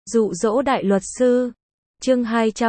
Dụ dỗ đại luật sư. Chương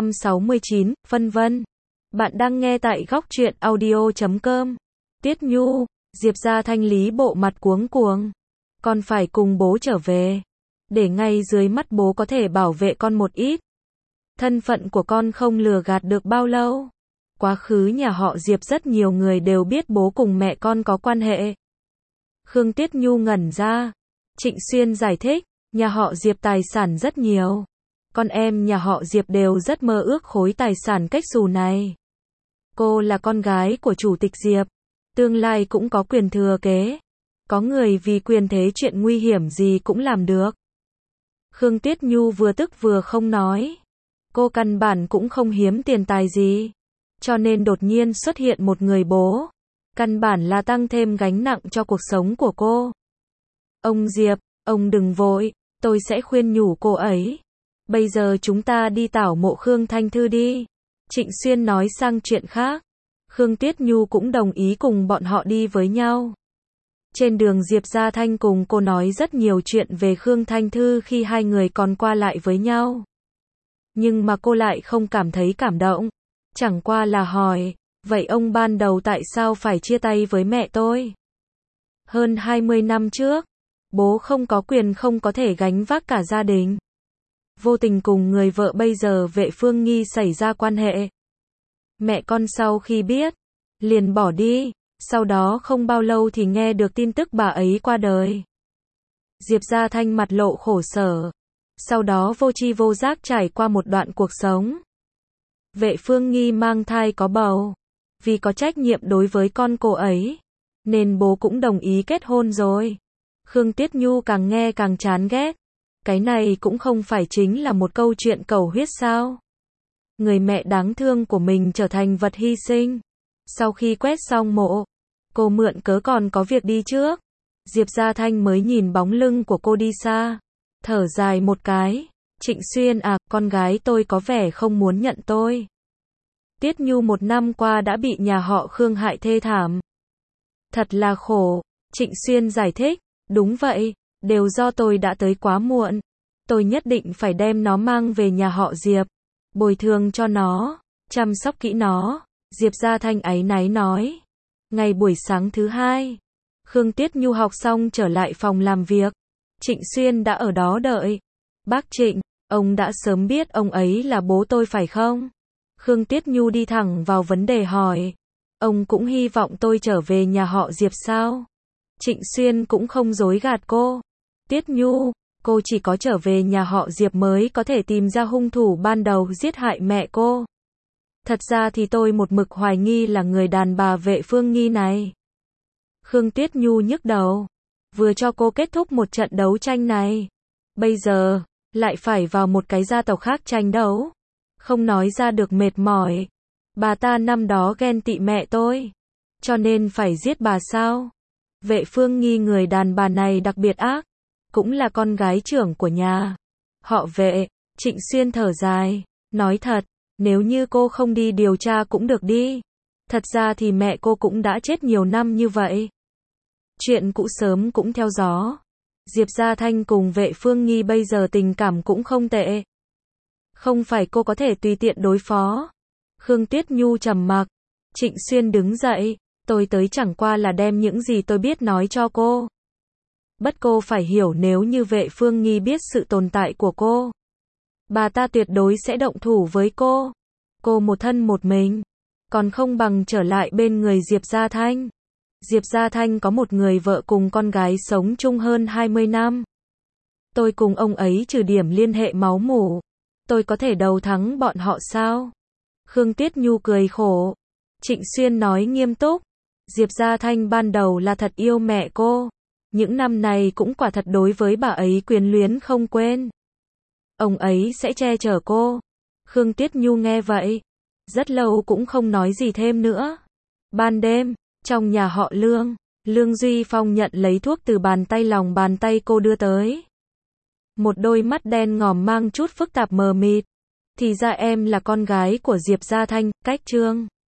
269, phân vân. Bạn đang nghe tại góc truyện audio.com. Tiết Nhu, Diệp Gia Thanh lý bộ mặt cuống cuồng. Con phải cùng bố trở về. Để ngay dưới mắt bố có thể bảo vệ con một ít. Thân phận của con không lừa gạt được bao lâu. Quá khứ nhà họ Diệp rất nhiều người đều biết bố cùng mẹ con có quan hệ. Khương Tiết Nhu ngẩn ra. Trịnh Xuyên giải thích, nhà họ Diệp tài sản rất nhiều. Con em nhà họ Diệp đều rất mơ ước khối tài sản cách xù này. Cô là con gái của chủ tịch Diệp, tương lai cũng có quyền thừa kế. Có người vì quyền thế chuyện nguy hiểm gì cũng làm được. Khương Tiết Nhu vừa tức vừa không nói. Cô căn bản cũng không hiếm tiền tài gì. Cho nên đột nhiên xuất hiện một người bố. Căn bản là tăng thêm gánh nặng cho cuộc sống của cô. Ông Diệp, ông đừng vội, tôi sẽ khuyên nhủ cô ấy. Bây giờ chúng ta đi tảo mộ Khương Thanh Thư đi. Trịnh Xuyên nói sang chuyện khác. Khương Tiết Nhu cũng đồng ý cùng bọn họ đi với nhau. Trên đường Diệp Gia Thanh cùng cô nói rất nhiều chuyện về Khương Thanh Thư khi hai người còn qua lại với nhau. Nhưng mà cô lại không cảm thấy cảm động. Chẳng qua là hỏi, vậy ông ban đầu tại sao phải chia tay với mẹ tôi? Hơn 20 năm trước, bố không có quyền không có thể gánh vác cả gia đình. Vô tình cùng người vợ bây giờ Vệ Phương Nghi xảy ra quan hệ. Mẹ con sau khi biết, liền bỏ đi, sau đó không bao lâu thì nghe được tin tức bà ấy qua đời. Diệp Gia Thanh mặt lộ khổ sở, sau đó vô tri vô giác trải qua một đoạn cuộc sống. Vệ Phương Nghi mang thai có bầu, vì có trách nhiệm đối với con cô ấy, nên bố cũng đồng ý kết hôn rồi. Khương Tiết Nhu càng nghe càng chán ghét. Cái này cũng không phải chính là một câu chuyện cầu huyết sao? Người mẹ đáng thương của mình trở thành vật hy sinh. Sau khi quét xong mộ, cô mượn cớ còn có việc đi trước. Diệp Gia Thanh mới nhìn bóng lưng của cô đi xa, thở dài một cái. Trịnh Xuyên à, con gái tôi có vẻ không muốn nhận tôi. Tiết Nhu 1 năm qua đã bị nhà họ Khương hại thê thảm. Thật là khổ. Trịnh Xuyên giải thích, đúng vậy, đều do tôi đã tới quá muộn. Tôi nhất định phải đem nó mang về nhà họ Diệp, bồi thường cho nó, chăm sóc kỹ nó. Diệp Gia Thanh áy náy nói. Ngày buổi sáng thứ hai, Khương Tiết Nhu học xong trở lại phòng làm việc. Trịnh Xuyên đã ở đó đợi. Bác Trịnh, ông đã sớm biết ông ấy là bố tôi phải không? Khương Tiết Nhu đi thẳng vào vấn đề hỏi. Ông cũng hy vọng tôi trở về nhà họ Diệp sao? Trịnh Xuyên cũng không dối gạt cô. Tiết Nhu, cô chỉ có trở về nhà họ Diệp mới có thể tìm ra hung thủ ban đầu giết hại mẹ cô. Thật ra thì tôi một mực hoài nghi là người đàn bà Vệ Phương Nghi này. Khương Tiết Nhu nhức đầu. Vừa cho cô kết thúc một trận đấu tranh này, bây giờ lại phải vào một cái gia tộc khác tranh đấu. Không nói ra được mệt mỏi. Bà ta năm đó ghen tị mẹ tôi, cho nên phải giết bà sao? Vệ Phương Nghi người đàn bà này đặc biệt ác, cũng là con gái trưởng của nhà họ Vệ. Trịnh Xuyên thở dài, nói thật, nếu như cô không đi điều tra cũng được đi. Thật ra thì mẹ cô cũng đã chết nhiều năm như vậy. Chuyện cũ sớm cũng theo gió. Diệp Gia Thanh cùng Vệ Phương Nghi bây giờ tình cảm cũng không tệ. Không phải cô có thể tùy tiện đối phó. Khương Tiết Nhu trầm mặc. Trịnh Xuyên đứng dậy. Tôi tới chẳng qua là đem những gì tôi biết nói cho cô. Bất cô phải hiểu nếu như Vệ Phương Nghi biết sự tồn tại của cô, bà ta tuyệt đối sẽ động thủ với cô. Cô một thân một mình, còn không bằng trở lại bên người Diệp Gia Thanh. Diệp Gia Thanh có một người vợ cùng con gái sống chung hơn 20 năm. Tôi cùng ông ấy trừ điểm liên hệ máu mủ. Tôi có thể đầu thắng bọn họ sao? Khương Tiết Nhu cười khổ. Trịnh Xuyên nói nghiêm túc. Diệp Gia Thanh ban đầu là thật yêu mẹ cô. Những năm này cũng quả thật đối với bà ấy quyến luyến không quên. Ông ấy sẽ che chở cô. Khương Tiết Nhu nghe vậy, rất lâu cũng không nói gì thêm nữa. Ban đêm, trong nhà họ Lương, Lương Duy Phong nhận lấy thuốc từ bàn tay lòng bàn tay cô đưa tới. Một đôi mắt đen ngòm mang chút phức tạp mờ mịt. Thì ra em là con gái của Diệp Gia Thanh, cách Trương